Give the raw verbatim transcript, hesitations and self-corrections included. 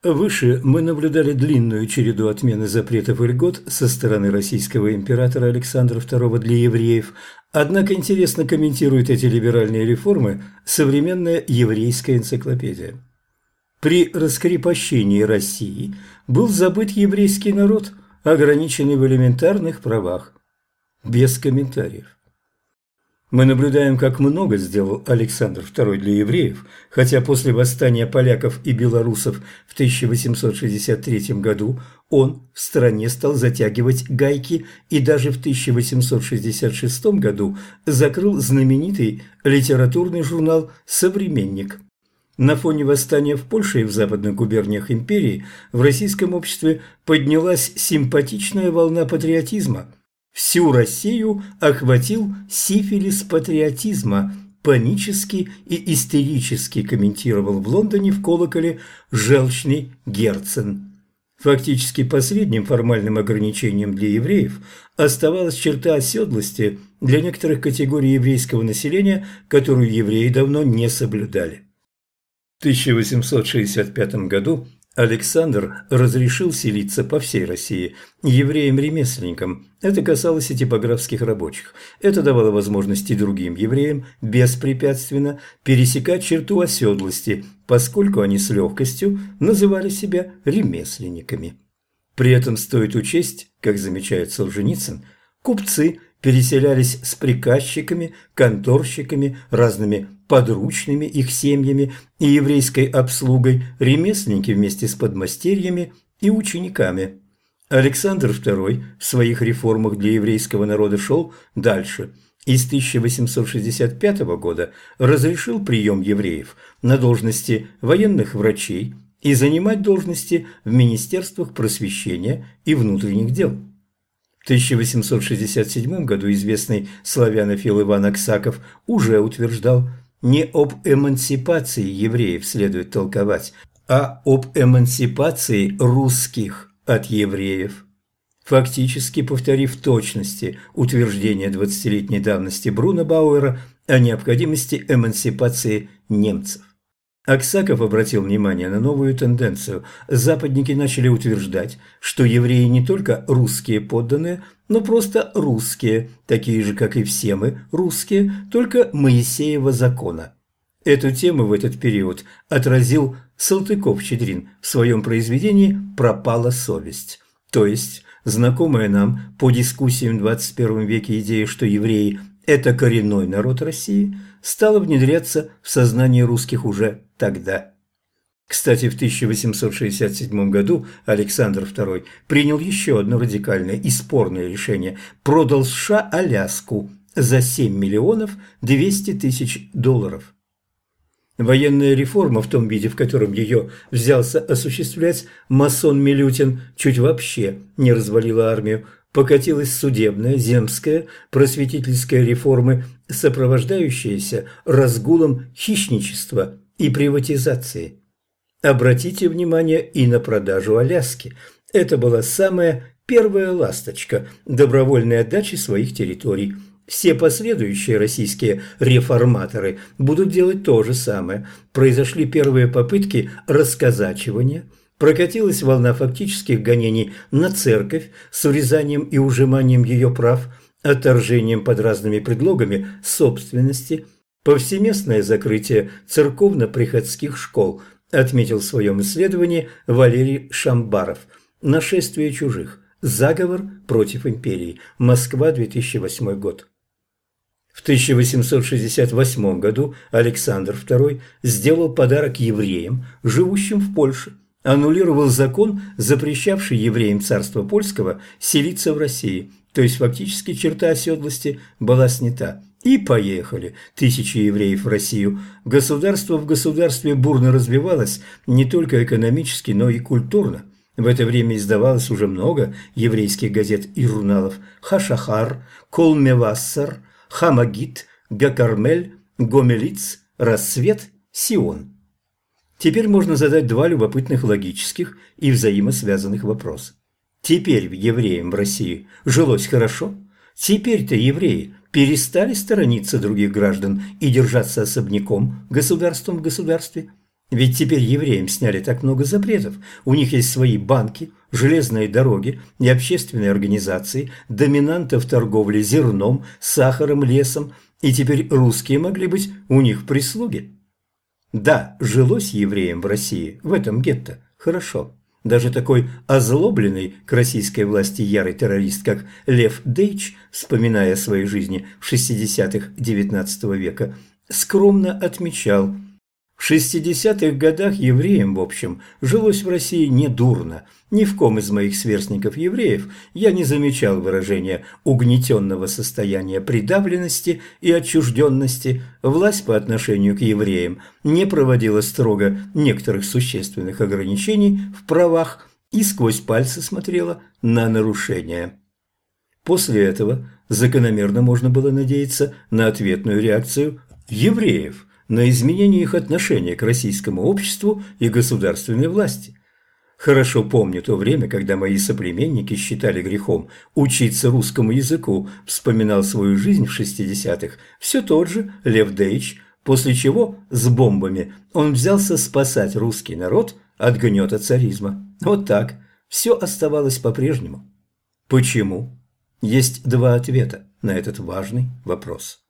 Выше мы наблюдали длинную череду отмены запретов и льгот со стороны российского императора Александра второго для евреев, однако интересно комментирует эти либеральные реформы современная еврейская энциклопедия. При раскрепощении России был забыт еврейский народ, ограниченный в элементарных правах. Без комментариев. Мы наблюдаем, как много сделал Александр второй для евреев, хотя после восстания поляков и белорусов в тысяча восемьсот шестьдесят третьем году он в стране стал затягивать гайки и даже в тысяча восемьсот шестьдесят шестом году закрыл знаменитый литературный журнал «Современник». На фоне восстания в Польше и в западных губерниях империи в российском обществе поднялась симпатичная волна патриотизма. Всю Россию охватил сифилис патриотизма, панически и истерически комментировал в Лондоне в колоколе желчный Герцен. Фактически последним формальным ограничением для евреев оставалась черта оседлости для некоторых категорий еврейского населения, которую евреи давно не соблюдали. В тысяча восемьсот шестьдесят пятом году Александр разрешил селиться по всей России евреям-ремесленникам. Это касалось и типографских рабочих. Это давало возможности другим евреям беспрепятственно пересекать черту оседлости, поскольку они с легкостью называли себя ремесленниками. При этом стоит учесть, как замечает Солженицын, купцы переселялись с приказчиками, конторщиками, разными подручными их семьями и еврейской обслугой, ремесленники вместе с подмастерьями и учениками. Александр второй в своих реформах для еврейского народа шел дальше и с тысяча восемьсот шестьдесят пятого года разрешил прием евреев на должности военных врачей и занимать должности в министерствах просвещения и внутренних дел. В тысяча восемьсот шестьдесят седьмом году известный славянофил Иван Аксаков уже утверждал: не об эмансипации евреев следует толковать, а об эмансипации русских от евреев. Фактически повторив в точности утверждение двадцатилетней давности Бруно Бауэра о необходимости эмансипации немцев. Аксаков обратил внимание на новую тенденцию. Западники начали утверждать, что евреи не только русские подданные, но просто русские, такие же, как и все мы, русские, только Моисеева закона. Эту тему в этот период отразил Салтыков-Щедрин в своем произведении «Пропала совесть». То есть, знакомая нам по дискуссиям в двадцать первом веке идея, что евреи – это коренной народ России, стала внедряться в сознание русских уже тогда. Кстати, в тысяча восемьсот шестьдесят седьмом году Александр второй принял еще одно радикальное и спорное решение – продал США Аляску за семь миллионов двести тысяч долларов. Военная реформа в том виде, в котором ее взялся осуществлять масон Милютин, чуть вообще не развалила армию. Покатилась судебная, земская, просветительская реформы, сопровождающиеся разгулом хищничества и приватизации. Обратите внимание и на продажу Аляски. Это была самая первая ласточка добровольной отдачи своих территорий. Все последующие российские реформаторы будут делать то же самое. Произошли первые попытки расказачивания. Прокатилась волна фактических гонений на церковь с урезанием и ужиманием ее прав, отторжением под разными предлогами собственности, повсеместное закрытие церковно-приходских школ, отметил в своем исследовании Валерий Шамбаров. Нашествие чужих. Заговор против империи. Москва, две тысячи восьмой год. В тысяча восемьсот шестьдесят восьмом году Александр второй сделал подарок евреям, живущим в Польше. Аннулировал закон, запрещавший евреям царства польского селиться в России, то есть фактически черта оседлости была снята. И поехали тысячи евреев в Россию. Государство в государстве бурно развивалось не только экономически, но и культурно. В это время издавалось уже много еврейских газет и журналов: «Хашахар», «Колмевассар», «Хамагит», «Гакармель», «Гомелиц», «Рассвет», «Сион». Теперь можно задать два любопытных логических и взаимосвязанных вопроса. Теперь евреям в России жилось хорошо? Теперь-то евреи перестали сторониться других граждан и держаться особняком, государством в государстве? Ведь теперь евреям сняли так много запретов. У них есть свои банки, железные дороги и общественные организации, доминанты в торговле зерном, сахаром, лесом, и теперь русские могли быть у них в прислуге. Да, жилось евреям в России, в этом гетто, хорошо. Даже такой озлобленный к российской власти ярый террорист, как Лев Дейч, вспоминая о своей жизни в шестидесятых девятнадцатого века, скромно отмечал: в шестидесятых годах евреям, в общем, жилось в России недурно. Ни в ком из моих сверстников-евреев я не замечал выражения угнетенного состояния придавленности и отчужденности. Власть по отношению к евреям не проводила строго некоторых существенных ограничений в правах и сквозь пальцы смотрела на нарушения. После этого закономерно можно было надеяться на ответную реакцию евреев на изменение их отношения к российскому обществу и государственной власти. Хорошо помню то время, когда мои соплеменники считали грехом учиться русскому языку, вспоминал свою жизнь в шестидесятых все тот же Лев Дейч, после чего с бомбами он взялся спасать русский народ от гнета царизма. Вот так, все оставалось по-прежнему. Почему? Есть два ответа на этот важный вопрос.